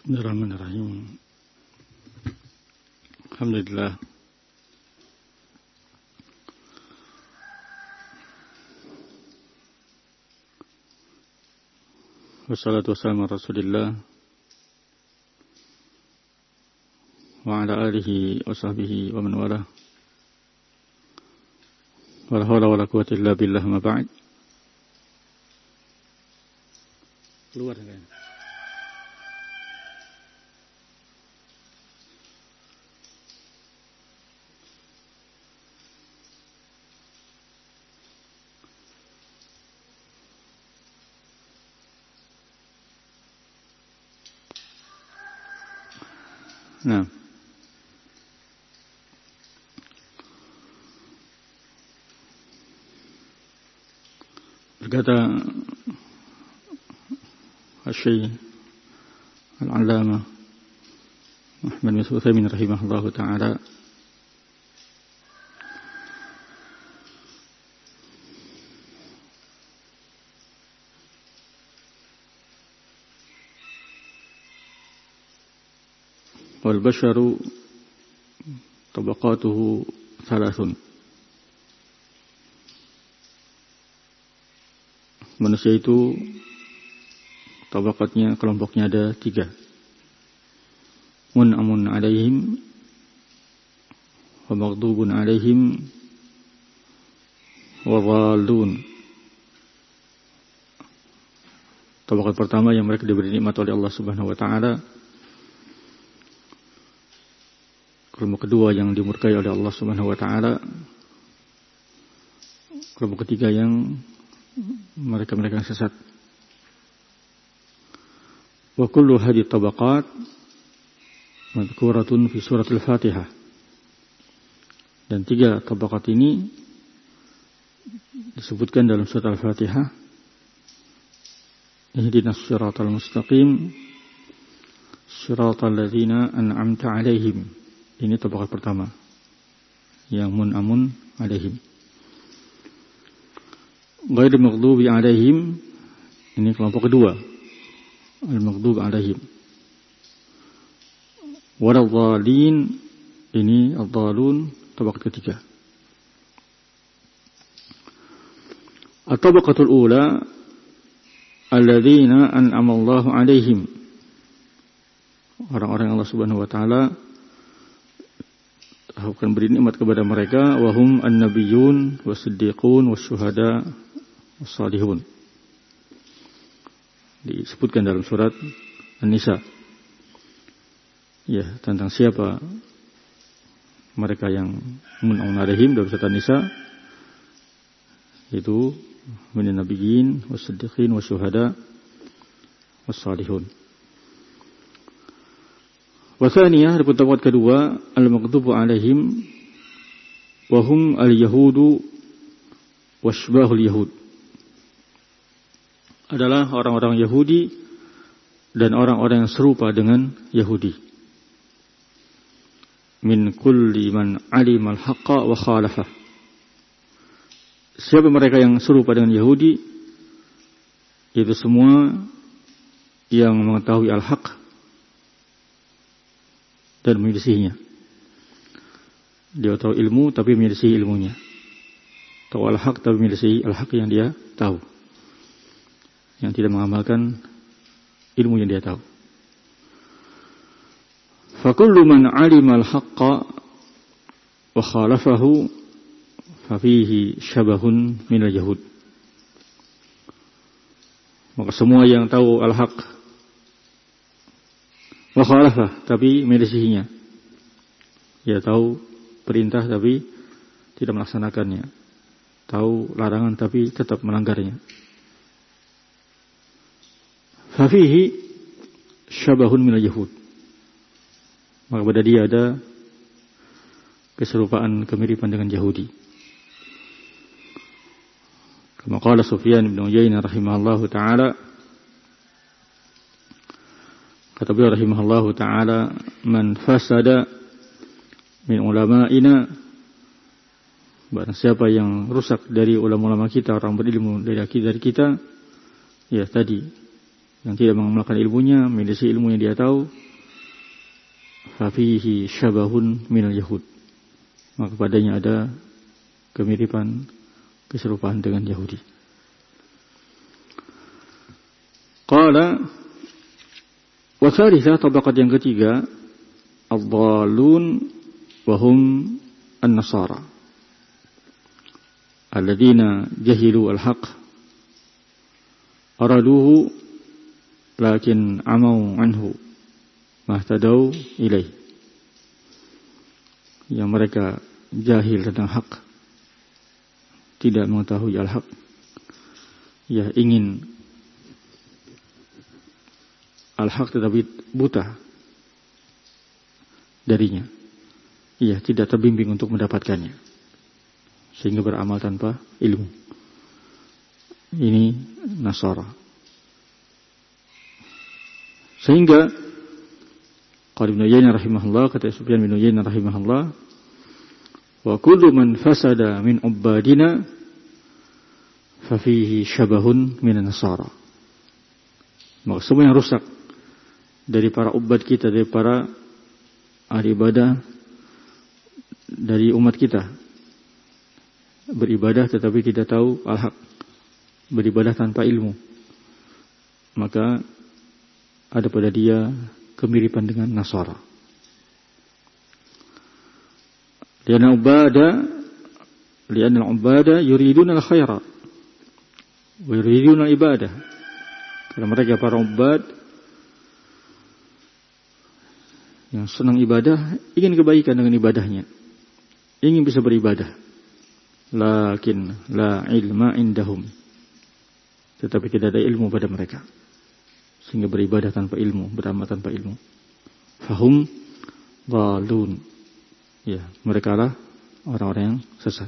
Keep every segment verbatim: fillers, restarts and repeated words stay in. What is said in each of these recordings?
Bismillahirrahmanirrahim. Alhamdulillah. Wassalatu wassalamu ala Rasulillah wa ala alihi wa sahbihi wa man walah. Wala hawla wala quwwata illa billah, ma ba'd. Keluar kan? Nah, berkata Asy-Syaikh Al-'Allamah Muhammad bin Utsaimin rahimahullahu ta'ala, wal basharu tabaqatuhu thalathun. Manusia itu tabaqatnya, kelompoknya ada tiga. Mun'amun alaihim wa maghdubun alaihim wa dhalun. Tabaqat pertama yang mereka diberi nikmat oleh Allah Subhanahu wa taala. Kelompok kedua yang dimurkai oleh Allah Subhanahu wa taala. Kelompok ketiga yang mereka-mereka yang sesat. Wa kullu hadhihi tabaqat madhkuratun fi surat al-Fatihah. Dan tiga tabaqat ini disebutkan dalam surat Al-Fatihah. Ihdinas siratal mustaqim siratal ladzina an'amta 'alaihim. Ini tabaqat pertama yang mun'amun alaihim. Ghairil maghdubi alaihim, ini kelompok kedua, al-maghdub alaihim. Waladhdallin, ini ad-dhalun, tabaqat ketiga. At-tabaqatul ula alladzina an'ama Allahu alaihim, orang-orang Allah Subhanahu wa taala akan beri nikmat kepada mereka, wahum an-nabiyyun was-siddiqun was-syuhada was-salihun. Disebutkan dalam surat An-Nisa. Ya, tentang siapa mereka yang mun'amun alaihim dalam surat An-Nisa, yaitu minan nabiyyin was-siddiqin was-syuhada was-salihun. Wasaniyah, ada tabaqat kedua, al-maghdubu alaihim wa hum al-yahudu wasybahul yahud. Adalah orang-orang Yahudi dan orang-orang yang serupa dengan Yahudi. Min kulli man alimal haqqa wa khalafah. Siapa mereka yang serupa dengan Yahudi? Itu semua yang mengetahui al-haq dan menyelisihinya. Dia tahu ilmu tapi menyelisihi ilmunya. Tahu al-haq tapi menyelisihi al-haq yang dia tahu. Yang tidak mengamalkan ilmu yang dia tahu. Fa kullu man 'alima al-haqqa wa khalafahu fa fihi syabahun min al-yahud. Maka semua yang tahu al-haq wa khalafah, tapi menyelisihinya. Dia tahu perintah tapi tidak melaksanakannya. Tahu larangan tapi tetap melanggarnya. Fafihi syabahun minal yahud. Maka pada dia ada keserupaan, kemiripan dengan Yahudi. Kama qala Sufyan bin Uyainah rahimahullahu ta'ala, kata beliau rahimahullahu ta'ala, man fasada min ulama'ina, barang siapa yang rusak dari ulama-ulama kita, orang berilmu dari dari kita, ya tadi yang tidak mengamalkan ilmunya, menyelisih ilmu yang dia tahu, fafihi syabahun minal yahud, maka padanya ada kemiripan, keserupaan dengan Yahudi. Qala wa tsalitsah, tabaqat yang ketiga, ad-dallun wa hum an-nasara alladzina jahilu al-haq araduhu lakin amau anhu mahtadau ilaih, yang mereka jahil tentang hak, tidak mengetahui al-haq, ya ingin al-haq tetapi buta darinya, ia tidak terbimbing untuk mendapatkannya, sehingga beramal tanpa ilmu. Ini Nasara. Sehingga qala Ibnu Uyainah rahimahullah, kata Sufyan bin Uyainah rahimahullah, wa kullu man fasada min ubadina fa fihi syabahun minan nasara. Maka semua yang rusak dari para ubad kita, dari para ahli ibadah, dari umat kita, beribadah tetapi tidak tahu al-haq, beribadah tanpa ilmu, maka ada pada dia kemiripan dengan Nasara. Lianna ubada lianna ubada yuriduna al-khaira wa yuriduna al-ibadah. Karena mereka para ubad yang senang ibadah, ingin kebaikan dengan ibadahnya, ingin bisa beribadah. Lakin la ilma indahum, tetapi tidak ada ilmu pada mereka, sehingga beribadah tanpa ilmu, beramal tanpa ilmu. Fahum dhalun, ya, mereka lah orang-orang yang sesat.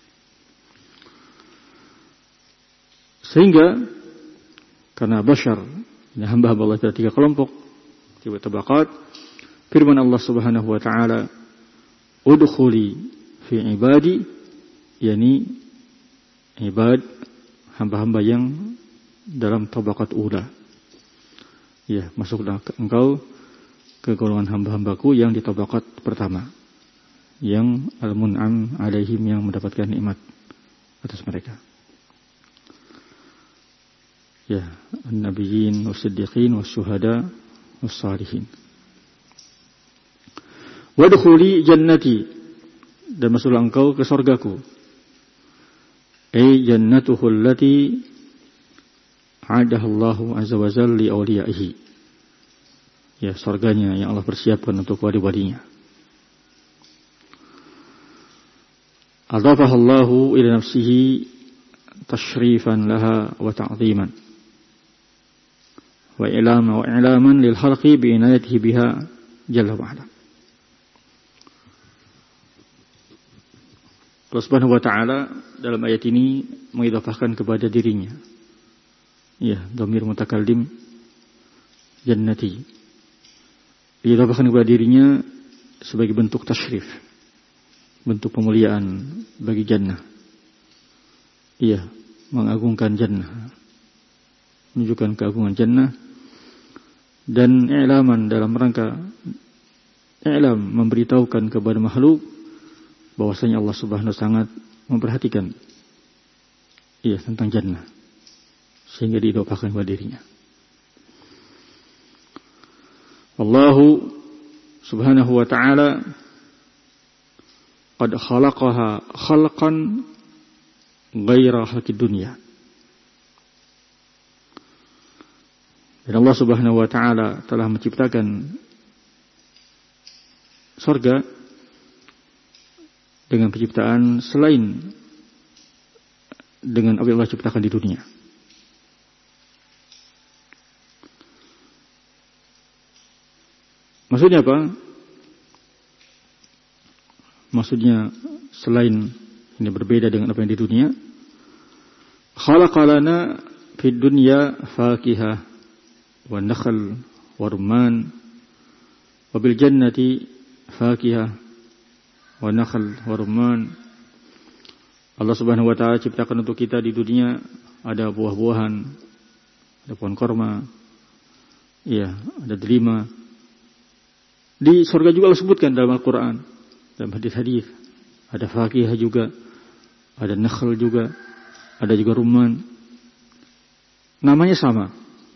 Sehingga karena bashar, ini hamba-hamba Allah ada tiga kelompok, tiga tabaqat. Firman Allah Subhanahu wa taala, udkhuli fi ibadi, yakni ibad, hamba-hamba yang dalam tabaqat ula. Ya, masuklah engkau ke golongan hamba-hambaku yang di tabaqat pertama, yang al-mun'am alaihim, yang mendapatkan nikmat atas mereka. Ya, an-nabiyyin was-siddiqin was-syuhada was-salihin. Wadkhuli jannati, dan masuklah engkau ke surgaku. Ay jannatuhu allati a'adahallahu azza wa jalla li awliyaihi. Ya, surganya yang Allah persiapkan untuk wali-walinya. Adafahallahu ila nafsihi tashrifan laha wa ta'ziman wa ilaman wa ilaman lil khalqi bi inayatihi biha jalla wa ala. Allah Subhanahu wa taala dalam ayat ini mengidhafahkan kepada dirinya, ya, dhamir mutakallim jannati, diidhafahkan kepada dirinya sebagai bentuk tasyrif, bentuk pemuliaan bagi jannah. Iya, mengagungkan jannah, menunjukkan keagungan jannah, dan i'laman dalam rangka i'lam, memberitahukan kepada makhluk bahwasanya Allah Subhanahu wa sangat memperhatikan, iya, tentang jannah, sehingga diidhafahkan kepada dirinya. Allahu Subhanahu wa ta'ala qad khalaqaha khalqan ghaira khalqid dunya. Dan Allah Subhanahu wa ta'ala telah menciptakan surga dengan penciptaan selain dengan apa yang Allah ciptakan di dunia. Maksudnya apa? Maksudnya selain ini berbeda dengan apa yang di dunia. Khalaqalana fid dunya fakihah wa nakhl wa rumman wa bil jannati fakihah wa nakhl wa rumman. Allah Subhanahu wa taala ciptakan untuk kita di dunia ada buah-buahan, ada pohon korma, ya, ada delima. Di surga juga Allah sebutkan dalam Al-Quran, dalam hadis-hadis. Ada fakihah juga, ada nakhl juga, ada juga rumman. Namanya sama.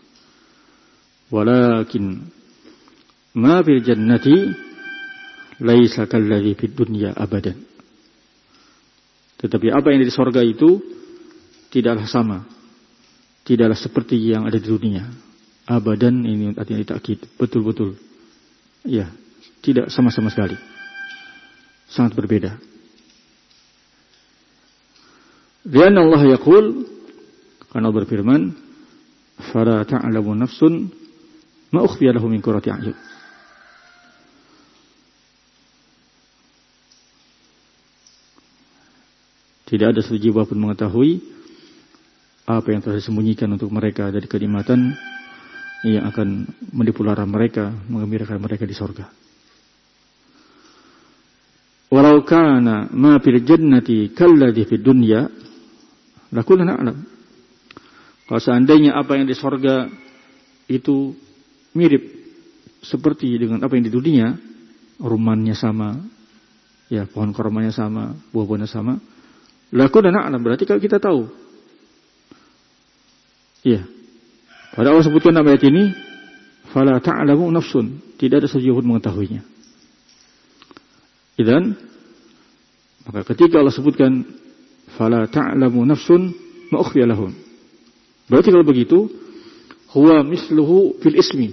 Walakin ma fil jannati laisa kalladzi fid dunya abadan. Tetapi apa yang di surga itu tidaklah sama. Tidaklah seperti yang ada di dunia. Abadan ini artinya ditakkid, betul-betul. Ya, tidak sama-sama sekali. Sangat berbeda. Lianna Allah yaqul, karena Allah berfirman, fala ta'lamu nafsun ma ukhfiya lahum min qurrati a'yun. Tidak ada satu jiwa pun mengetahui apa yang telah disembunyikan untuk mereka dari kenikmatan yang akan menipu lara mereka, menggembirakan mereka di surga. Walau kana ma fil jannati kalladhi fid dunya lakunna na'lam. Kalau seandainya apa yang di surga itu mirip seperti dengan apa yang di dunia, rumahnya sama, ya pohon kormanya sama, buah-buahnya sama, lakunna na'lam, berarti kalau kita tahu. Iya. Pada Allah sebutkan dalam ayat ini, fala ta'lamu nafsun, tidak ada sejiwa pun mengetahuinya. Idzan, maka ketika Allah sebutkan fala ta'lamu nafsun ma ukhfiya lahum, berarti kalau begitu huwa misluhu fil ismi,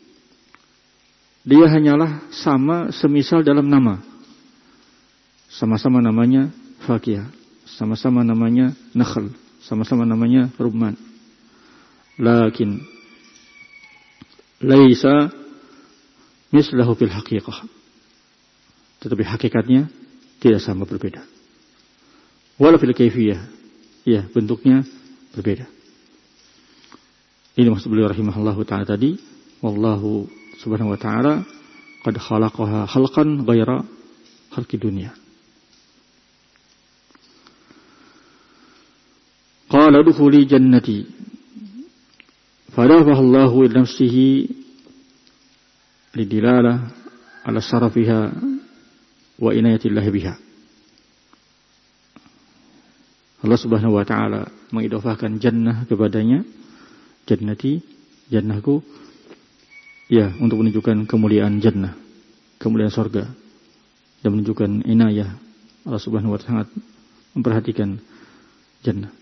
dia hanyalah sama semisal dalam nama, sama-sama namanya fakihah, sama-sama namanya nakhl, sama-sama namanya rumman. Lakin laisa mislahu fil haqiqah, tetapi hakikatnya tidak sama, berbeda. Wala fil kaifiyah, ya bentuknya berbeda. Ini maksud beliau rahimahullahu ta'ala tadi, wallahu subhanahu wa ta'ala qad khalaqaha khalqan ghaira khalqi dunya. Qala dukhuli jannati fadafahu Allahu ila nafsihi lidilalah ala syarafiha wa inayatillahi biha. Allah subhanahu wa ta'ala mengidhafahkan jannah kepadanya, jannati, jannahku, ya, untuk menunjukkan kemuliaan jannah, kemuliaan surga, dan menunjukkan inayah Allah subhanahu wa ta'ala sangat memperhatikan jannah.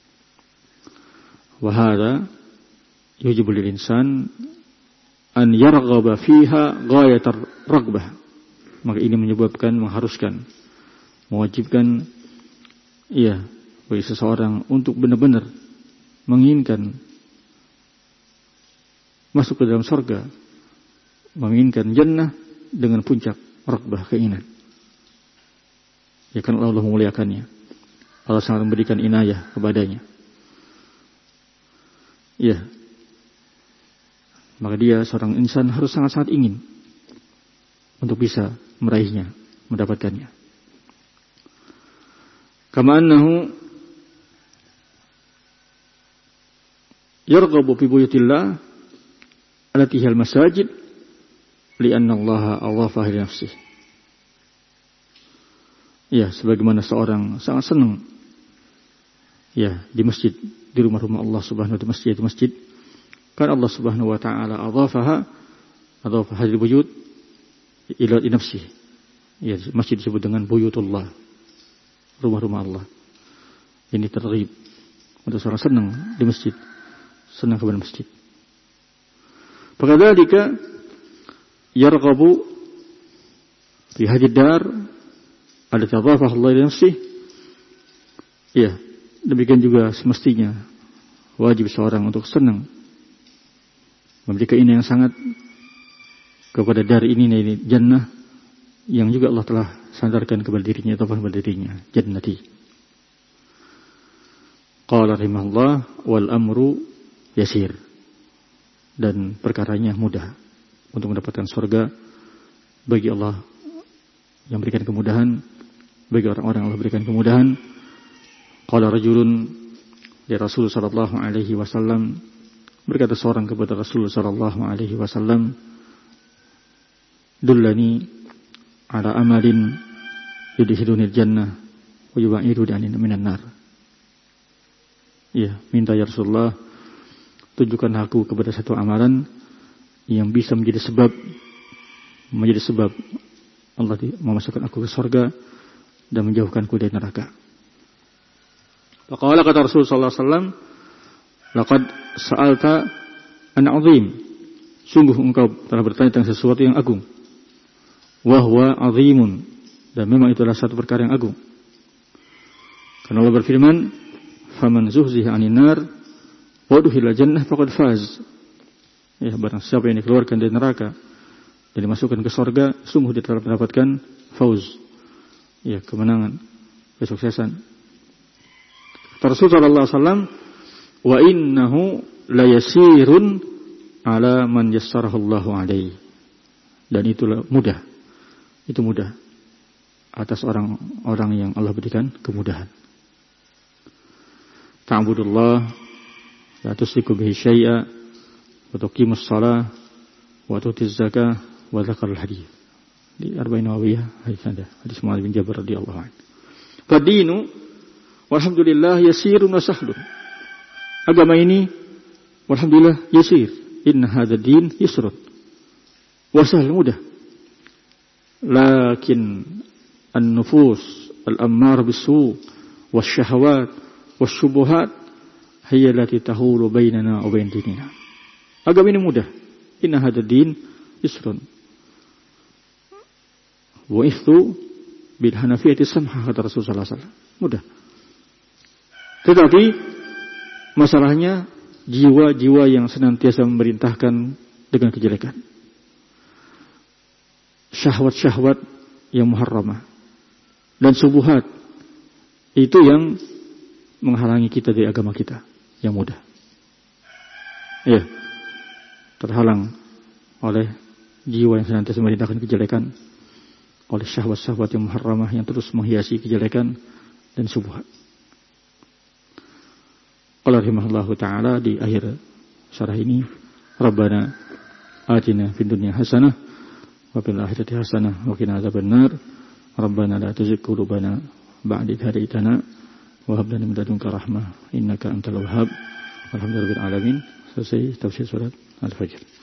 Wa hadza yujibu lil insan an yarghaba fiha ghayatar raghbah. Maka ini menyebabkan, mengharuskan, mewajibkan, iya, bagi seseorang untuk benar-benar menginginkan masuk ke dalam surga, menginginkan jannah dengan puncak raghbah, keinginan. Ya kan Allah memuliakannya, Allah sangat memberikan inayah kepadanya. Ya, maka dia seorang insan harus sangat-sangat ingin untuk bisa meraihnya, mendapatkannya. Kama annahu yarghabu fi buyutillah allati hiya al-masajid li'anna Allah adhafa li nafsihi. Ya, sebagaimana seorang sangat senang, ya, di masjid, di rumah-rumah Allah subhanahu wa ta'ala, masjid itu masjid, kan Allah subhanahu wa ta'ala adhafaha, adhafa hadil buyut ila nafsihi. Ya, masjid disebut dengan buyutullah, rumah-rumah Allah. Ini terghib untuk seorang senang di masjid, senang kepada masjid. Fakadzalika yarghabu fi hadhihi dar allati adhafaha Allah ila nafsihi. Ya, demikian juga semestinya wajib seorang untuk senang, memiliki keinginan yang sangat kepada dari ini, ini jannah yang juga Allah telah sandarkan kepada dirinya atau kepada dirinya, jannati. Qala rahimahullah wal amru yasir, dan perkaranya mudah untuk mendapatkan surga bagi Allah yang berikan kemudahan, bagi orang-orang Allah berikan kemudahan. Qala rajulun li Rasul sallallahu alaihi wasallam Berkata seorang kepada Rasulullah sallallahu alaihi wasallam, "Dullani ala amalin yudkhilunil jannah wa yub'iduni minan nar." Ya, minta ya Rasulullah, tunjukkan aku kepada satu amalan yang bisa menjadi sebab menjadi sebab Allah memasukkan aku ke surga dan menjauhkanku dari neraka. Faqala kata Rasulullah sallallahu alaihi wasallam, "Laqad sa'alta an 'azim." Sungguh engkau telah bertanya tentang sesuatu yang agung. Wa huwa 'azimun, dan memang itu adalah satu perkara yang agung. Karena Allah berfirman, "Faman zuhziha 'anil nar wa udkhila jannah faqad faz." Ya, barang siapa yang dikeluarkan dari neraka dan dimasukkan ke surga, sungguh dia telah mendapatkan fauz. Ya, kemenangan, kesuksesan. Rasulullah sallallahu alaihi wasallam, "Wa innahu la yasirun ala man yassarahu Allahu alaihi." Dan itulah mudah. Itu mudah atas orang-orang yang Allah berikan kemudahan. Ta'budullah la tusyriku bihi syai'a wa tuqimus shalah wa tutuz zakah wa zakarul hadis. Di Arba'in Nawawiyah hadis ada hadis Muadz bin Jabal radhiyallahu anhu. Fadinu walhamdulillah yasirun wa sahlun. Agama ini walhamdulillah yasir. Inna hadzal din yusrun. Wa sahl, mudah. Lakin an-nufus al-ammar bis-su' wasyahawat wasyubuhat hiya allati tahulu bainana wa bain dinina. Agama ini mudah. Inna hadzal din yusrun. Wa ithu bil hanafiyati samha, kata Rasulullah sallallahu alaihi wasallam. Mudah. Tetapi masalahnya jiwa-jiwa yang senantiasa memerintahkan dengan kejelekan. Syahwat-syahwat yang muharramah dan subuhat itu yang menghalangi kita dari agama kita yang mudah. Ya, terhalang oleh jiwa yang senantiasa memerintahkan kejelekan, oleh syahwat-syahwat yang muharramah yang terus menghiasi kejelekan dan subuhat. Qala rahimahullahu ta'ala di akhir syarah ini, Rabbana atina fid dunya hasanah wa fil akhirati hasanah wa qina adzabannar. Rabbana la tuzigh qulubana ba'da idh hadaytana wa hab lana min ladunka rahmah innaka antal wahhab. Alhamdulillahil alamin. Selesai tafsir surat Al-Fajr.